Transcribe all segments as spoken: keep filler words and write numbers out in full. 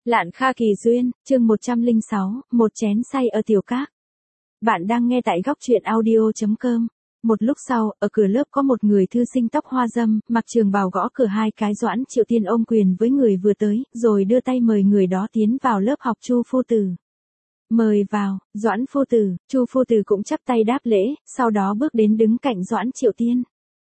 Lạn Kha Kỳ Duyên, chương một trăm lẻ sáu, một chén say ở tiểu các. Bạn đang nghe tại góc truyện audio.com. Một lúc sau, ở cửa lớp có một người thư sinh tóc hoa dâm, mặc trường bào gõ cửa hai cái. Doãn Triệu Tiên ôm quyền với người vừa tới, rồi đưa tay mời người đó tiến vào lớp học. Chu phu tử. Mời vào, Doãn phu tử. Chu phu tử cũng chắp tay đáp lễ, sau đó bước đến đứng cạnh Doãn Triệu Tiên.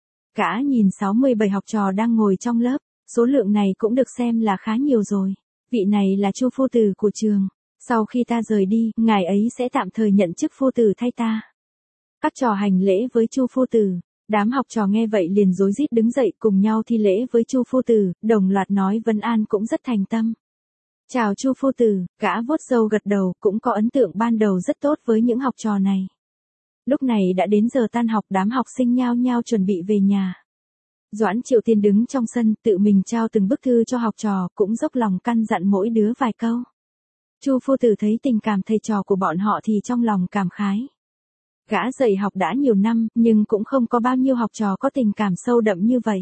Gã nhìn sáu mươi bảy học trò đang ngồi trong lớp, số lượng này cũng được xem là khá nhiều rồi. Vị này là Chu phu tử của trường. Sau khi ta rời đi, ngài ấy sẽ tạm thời nhận chức phu tử thay ta. Các trò hành lễ với Chu phu tử. Đám học trò nghe vậy liền rối rít đứng dậy cùng nhau thi lễ với Chu phu tử, đồng loạt nói vân an cũng rất thành tâm. Chào Chu phu tử, gã vuốt râu gật đầu, cũng có ấn tượng ban đầu rất tốt với những học trò này. Lúc này đã đến giờ tan học, đám học sinh nhao nhao chuẩn bị về nhà. Doãn Triệu Tiên đứng trong sân, tự mình trao từng bức thư cho học trò, cũng dốc lòng căn dặn mỗi đứa vài câu. Chu phu tử thấy tình cảm thầy trò của bọn họ thì trong lòng cảm khái. Gã dạy học đã nhiều năm, nhưng cũng không có bao nhiêu học trò có tình cảm sâu đậm như vậy.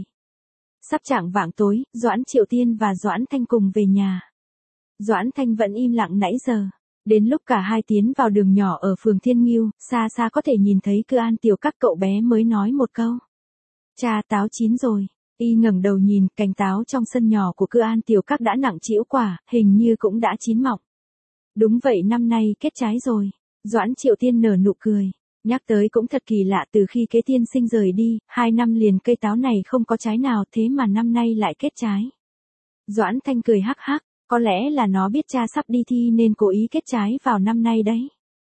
Sắp chạng vạng tối, Doãn Triệu Tiên và Doãn Thanh cùng về nhà. Doãn Thanh vẫn im lặng nãy giờ. Đến lúc cả hai tiến vào đường nhỏ ở phường Thiên Ngưu, xa xa có thể nhìn thấy Cư An Tiểu Các, cậu bé mới nói một câu. Cha, táo chín rồi. Y ngẩng đầu nhìn, cành táo trong sân nhỏ của Cư An Tiểu Các đã nặng trĩu quả, hình như cũng đã chín mọng. Đúng vậy, năm nay kết trái rồi. Doãn Triệu Tiên nở nụ cười. Nhắc tới cũng thật kỳ lạ, từ khi Kế tiên sinh rời đi, hai năm liền cây táo này không có trái nào, thế mà năm nay lại kết trái. Doãn Thanh cười hắc hắc, có lẽ là nó biết cha sắp đi thi nên cố ý kết trái vào năm nay đấy.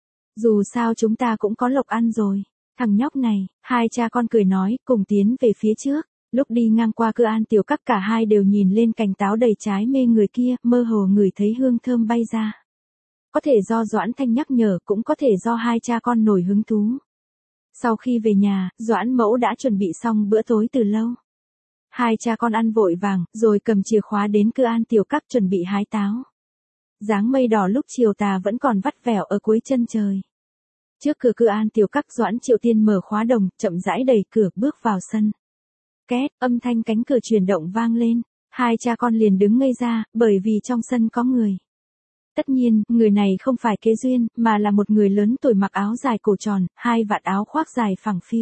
Dù sao chúng ta cũng có lộc ăn rồi. Thằng nhóc này, hai cha con cười nói, cùng tiến về phía trước. Lúc đi ngang qua Cư An Tiểu Các, cả hai đều nhìn lên cành táo đầy trái mê người kia, mơ hồ ngửi thấy hương thơm bay ra. Có thể do Doãn Thanh nhắc nhở, cũng có thể do hai cha con nổi hứng thú. Sau khi về nhà, Doãn mẫu đã chuẩn bị xong bữa tối từ lâu. Hai cha con ăn vội vàng, rồi cầm chìa khóa đến Cư An Tiểu Các chuẩn bị hái táo. Dáng mây đỏ lúc chiều tà vẫn còn vắt vẻo ở cuối chân trời. Trước cửa Cư An Tiểu Các, Doãn Triệu Tiên mở khóa đồng, chậm rãi đẩy cửa bước vào sân. Két, âm thanh cánh cửa chuyển động vang lên, hai cha con liền đứng ngây ra, bởi vì trong sân có người. Tất nhiên, người này không phải Kế Duyên, mà là một người lớn tuổi mặc áo dài cổ tròn, hai vạt áo khoác dài phẳng phiu.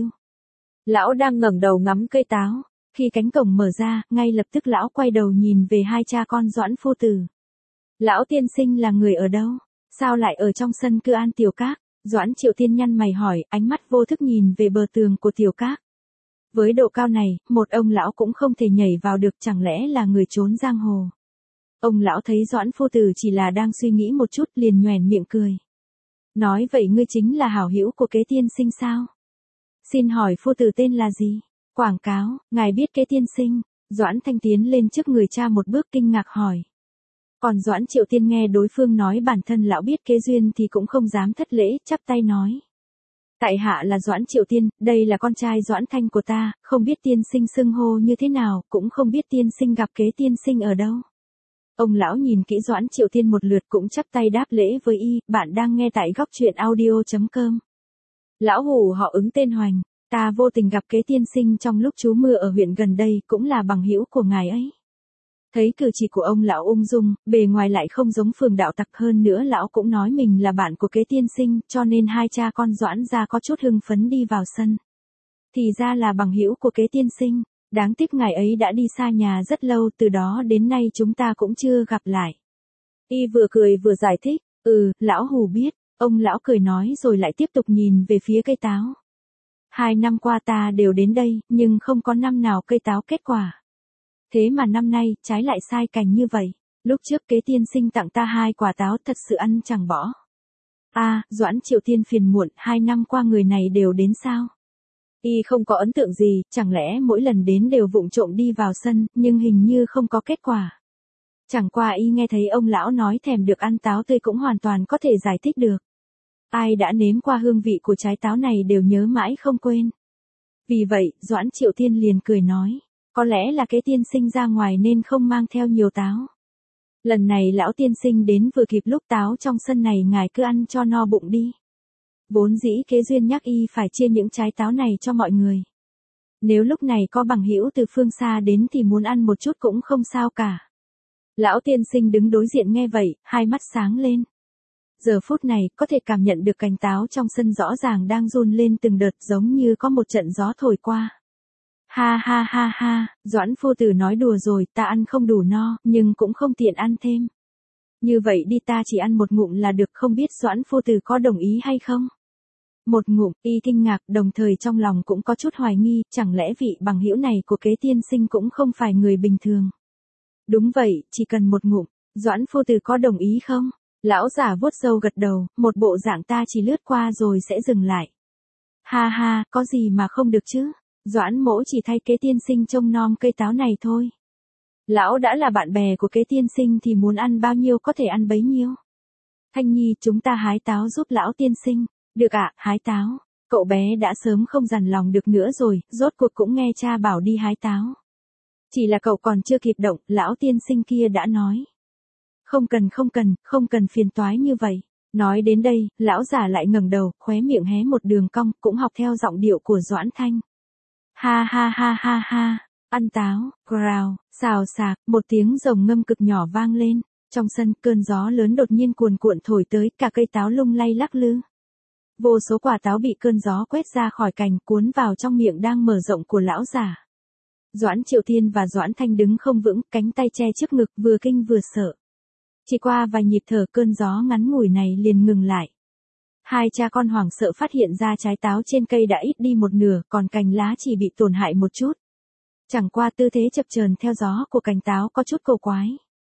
Lão đang ngẩng đầu ngắm cây táo, khi cánh cổng mở ra, ngay lập tức lão quay đầu nhìn về hai cha con Doãn phu tử. Lão tiên sinh là người ở đâu? Sao lại ở trong sân Cư An Tiểu Các? Doãn Triệu Tiên nhăn mày hỏi, ánh mắt vô thức nhìn về bờ tường của Tiểu Các. Với độ cao này, một ông lão cũng không thể nhảy vào được, chẳng lẽ là người trốn giang hồ. Ông lão thấy Doãn phu tử chỉ là đang suy nghĩ một chút, liền nhoẻn miệng cười. Nói vậy ngươi chính là hảo hữu của Kế tiên sinh sao? Xin hỏi phu tử tên là gì? Quảng cáo, ngài biết Kế tiên sinh? Doãn Thanh tiến lên trước người cha một bước kinh ngạc hỏi. Còn Doãn Triệu Tiên nghe đối phương nói bản thân lão biết Kế Duyên thì cũng không dám thất lễ, chắp tay nói. Tại hạ là Doãn Triệu Tiên, đây là con trai Doãn Thanh của ta, không biết tiên sinh xưng hô như thế nào, cũng không biết tiên sinh gặp Kế tiên sinh ở đâu. Ông lão nhìn kỹ Doãn Triệu Tiên một lượt, cũng chắp tay đáp lễ với y. Bạn đang nghe tại góc truyện audio.com. Lão hủ họ Ứng, tên Hoành, ta vô tình gặp Kế tiên sinh trong lúc trú mưa ở huyện gần đây, cũng là bằng hữu của ngài ấy. Thấy cử chỉ của ông lão ung dung, bề ngoài lại không giống phường đạo tặc, hơn nữa lão cũng nói mình là bạn của Kế tiên sinh, cho nên hai cha con Doãn gia có chút hưng phấn đi vào sân. Thì ra là bằng hữu của Kế tiên sinh, đáng tiếc ngài ấy đã đi xa nhà rất lâu, từ đó đến nay chúng ta cũng chưa gặp lại. Y vừa cười vừa giải thích, ừ, lão hủ biết, ông lão cười nói rồi lại tiếp tục nhìn về phía cây táo. Hai năm qua ta đều đến đây, nhưng không có năm nào cây táo kết quả. Thế mà năm nay, trái lại sai cành như vậy. Lúc trước Kế tiên sinh tặng ta hai quả táo, thật sự ăn chẳng bỏ. À, Doãn Triệu Tiên phiền muộn, hai năm qua người này đều đến sao? Y không có ấn tượng gì, chẳng lẽ mỗi lần đến đều vụng trộm đi vào sân, nhưng hình như không có kết quả. Chẳng qua y nghe thấy ông lão nói thèm được ăn táo tươi cũng hoàn toàn có thể giải thích được. Ai đã nếm qua hương vị của trái táo này đều nhớ mãi không quên. Vì vậy, Doãn Triệu Tiên liền cười nói. Có lẽ là Kế tiên sinh ra ngoài nên không mang theo nhiều táo. Lần này lão tiên sinh đến vừa kịp lúc táo trong sân này ngài cứ ăn cho no bụng đi. Vốn dĩ Kế Duyên nhắc y phải chia những trái táo này cho mọi người. Nếu lúc này có bằng hữu từ phương xa đến thì muốn ăn một chút cũng không sao cả. Lão tiên sinh đứng đối diện nghe vậy, hai mắt sáng lên. Giờ phút này, có thể cảm nhận được cành táo trong sân rõ ràng đang run lên từng đợt giống như có một trận gió thổi qua. Ha ha ha ha, Doãn phu tử nói đùa rồi, ta ăn không đủ no, nhưng cũng không tiện ăn thêm. Như vậy đi, ta chỉ ăn một ngụm là được, không biết Doãn phu tử có đồng ý hay không? Một ngụm, y kinh ngạc, đồng thời trong lòng cũng có chút hoài nghi, chẳng lẽ vị bằng hữu này của kế tiên sinh cũng không phải người bình thường. Đúng vậy, chỉ cần một ngụm, Doãn phu tử có đồng ý không? Lão giả vuốt râu gật đầu, một bộ dạng ta chỉ lướt qua rồi sẽ dừng lại. Ha ha, có gì mà không được chứ? Doãn mỗ chỉ thay kế tiên sinh trông nom cây táo này thôi. Lão đã là bạn bè của kế tiên sinh thì muốn ăn bao nhiêu có thể ăn bấy nhiêu. Thanh Nhi, chúng ta hái táo giúp lão tiên sinh. Được ạ, hái táo. Cậu bé đã sớm không dằn lòng được nữa rồi, rốt cuộc cũng nghe cha bảo đi hái táo. Chỉ là cậu còn chưa kịp động, lão tiên sinh kia đã nói. Không cần không cần, không cần phiền toái như vậy. Nói đến đây, lão giả lại ngẩng đầu, khóe miệng hé một đường cong, cũng học theo giọng điệu của Doãn Thanh. Ha ha ha ha ha, ăn táo, growl, xào xạc, một tiếng rồng ngâm cực nhỏ vang lên. Trong sân, cơn gió lớn đột nhiên cuồn cuộn thổi tới, cả cây táo lung lay lắc lư. Vô số quả táo bị cơn gió quét ra khỏi cành, cuốn vào trong miệng đang mở rộng của lão giả. Doãn Triệu Thiên và Doãn Thanh đứng không vững, cánh tay che trước ngực, vừa kinh vừa sợ. Chỉ qua vài nhịp thở, cơn gió ngắn ngủi này liền ngừng lại. Hai cha con hoảng sợ phát hiện ra trái táo trên cây đã ít đi một nửa, còn cành lá chỉ bị tổn hại một chút. Chẳng qua tư thế chập chờn theo gió của cành táo có chút cầu quái.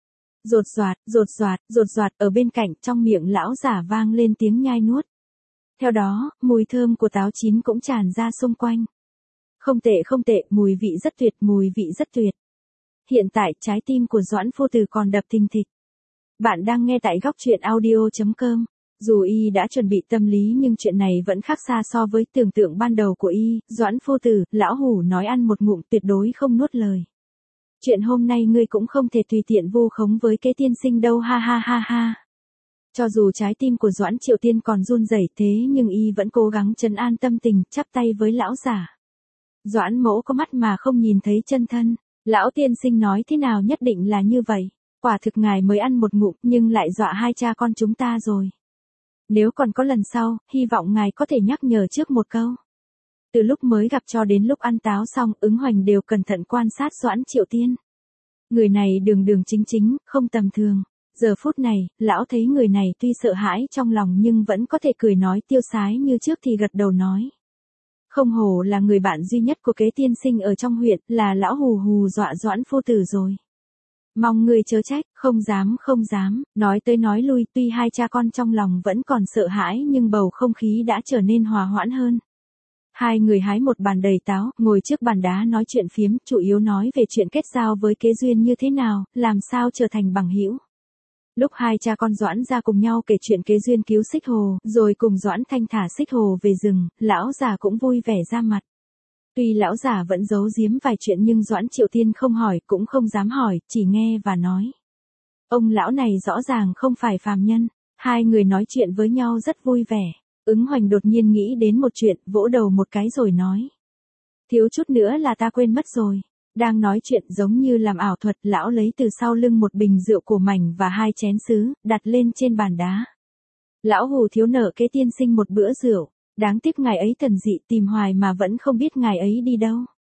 Rột doạt, rột doạt, rột doạt, ở bên cạnh, trong miệng lão giả vang lên tiếng nhai nuốt. Theo đó, mùi thơm của táo chín cũng tràn ra xung quanh. Không tệ không tệ, mùi vị rất tuyệt, mùi vị rất tuyệt. Hiện tại, trái tim của Doãn phu tử còn đập thình thịch. Bạn đang nghe tại góc truyện audio chấm com. Dù y đã chuẩn bị tâm lý nhưng chuyện này vẫn khác xa so với tưởng tượng ban đầu của y. Doãn phu tử, lão hủ nói ăn một ngụm tuyệt đối không nuốt lời. Chuyện hôm nay ngươi cũng không thể tùy tiện vu khống với kế tiên sinh đâu, ha ha ha ha. Cho dù trái tim của Doãn Triệu Tiên còn run rẩy thế nhưng y vẫn cố gắng trấn an tâm tình, chắp tay với lão giả. Doãn mỗ có mắt mà không nhìn thấy chân thân. Lão tiên sinh nói thế nào nhất định là như vậy. Quả thực ngài mới ăn một ngụm nhưng lại dọa hai cha con chúng ta rồi. Nếu còn có lần sau, hy vọng ngài có thể nhắc nhở trước một câu. Từ lúc mới gặp cho đến lúc ăn táo xong, Ứng Hoành đều cẩn thận quan sát Doãn Triệu Tiên. Người này đường đường chính chính, không tầm thường. Giờ phút này, lão thấy người này tuy sợ hãi trong lòng nhưng vẫn có thể cười nói tiêu sái như trước thì gật đầu nói. Không hổ là người bạn duy nhất của kế tiên sinh ở trong huyện, là lão hù hù dọa Doãn phu tử rồi. Mong người chớ trách, không dám không dám, nói tới nói lui, tuy hai cha con trong lòng vẫn còn sợ hãi nhưng bầu không khí đã trở nên hòa hoãn hơn. Hai người hái một bàn đầy táo, ngồi trước bàn đá nói chuyện phiếm, chủ yếu nói về chuyện kết giao với Kế Duyên như thế nào, làm sao trở thành bằng hữu. Lúc hai cha con Doãn ra cùng nhau kể chuyện Kế Duyên cứu Xích Hồ, rồi cùng Doãn Thanh thả Xích Hồ về rừng, lão già cũng vui vẻ ra mặt. Tuy lão già vẫn giấu giếm vài chuyện nhưng Doãn Triệu Tiên không hỏi, cũng không dám hỏi, chỉ nghe và nói. Ông lão này rõ ràng không phải phàm nhân. Hai người nói chuyện với nhau rất vui vẻ. Ứng Hoành đột nhiên nghĩ đến một chuyện, vỗ đầu một cái rồi nói. Thiếu chút nữa là ta quên mất rồi. Đang nói chuyện giống như làm ảo thuật, lão lấy từ sau lưng một bình rượu cổ mảnh và hai chén sứ, đặt lên trên bàn đá. Lão hù thiếu nợ Kế tiên sinh một bữa rượu. Đáng tiếc ngài ấy thần dị tìm hoài mà vẫn không biết ngài ấy đi đâu.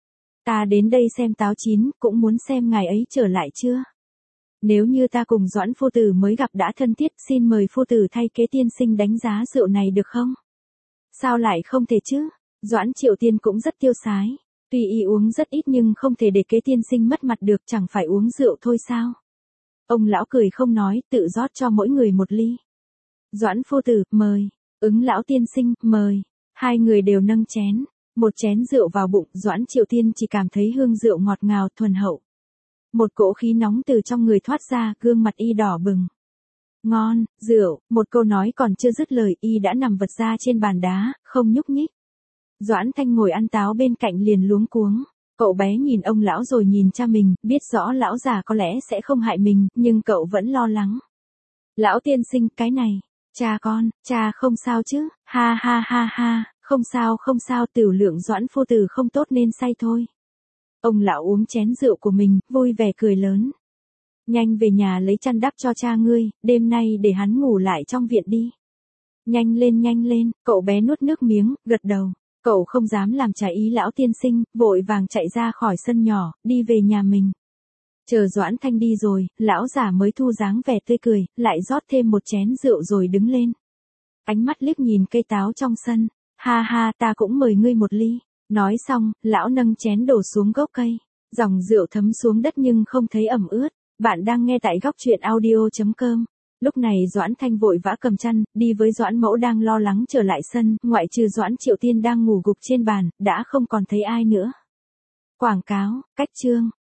Ta đến đây xem táo chín, cũng muốn xem ngài ấy trở lại chưa. Nếu như ta cùng Doãn phu tử mới gặp đã thân thiết, xin mời phu tử thay Kế tiên sinh đánh giá rượu này được không? Sao lại không thể chứ? Doãn Triệu Tiên cũng rất tiêu sái. Tuy y uống rất ít nhưng không thể để Kế tiên sinh mất mặt được, chẳng phải uống rượu thôi sao? Ông lão cười không nói, tự rót cho mỗi người một ly. Doãn phu tử, mời. Ứng lão tiên sinh, mời. Hai người đều nâng chén. Một chén rượu vào bụng, Doãn Triệu Tiên chỉ cảm thấy hương rượu ngọt ngào thuần hậu. Một cỗ khí nóng từ trong người thoát ra, gương mặt y đỏ bừng. Ngon, rượu, một câu nói còn chưa dứt lời, y đã nằm vật ra trên bàn đá, không nhúc nhích. Doãn Thanh ngồi ăn táo bên cạnh liền luống cuống. Cậu bé nhìn ông lão rồi nhìn cha mình, biết rõ lão già có lẽ sẽ không hại mình, nhưng cậu vẫn lo lắng. Lão tiên sinh, cái này. Cha con, cha không sao chứ, ha ha ha ha, không sao không sao, tiểu lượng Doãn phu tử không tốt nên say thôi. Ông lão uống chén rượu của mình, vui vẻ cười lớn. Nhanh về nhà lấy chăn đắp cho cha ngươi, đêm nay để hắn ngủ lại trong viện đi. Nhanh lên nhanh lên, cậu bé nuốt nước miếng, gật đầu. Cậu không dám làm trái ý lão tiên sinh, vội vàng chạy ra khỏi sân nhỏ, đi về nhà mình. Chờ Doãn Thanh đi rồi, lão giả mới thu dáng vẻ tươi cười, lại rót thêm một chén rượu rồi đứng lên. Ánh mắt liếc nhìn cây táo trong sân, ha ha ta cũng mời ngươi một ly. Nói xong, lão nâng chén đổ xuống gốc cây, dòng rượu thấm xuống đất nhưng không thấy ẩm ướt. Bạn đang nghe tại góc truyện audio chấm com. Lúc này Doãn Thanh vội vã cầm chăn, đi với Doãn Mẫu đang lo lắng trở lại sân, ngoại trừ Doãn Triệu Tiên đang ngủ gục trên bàn, đã không còn thấy ai nữa. Quảng cáo, cách chương.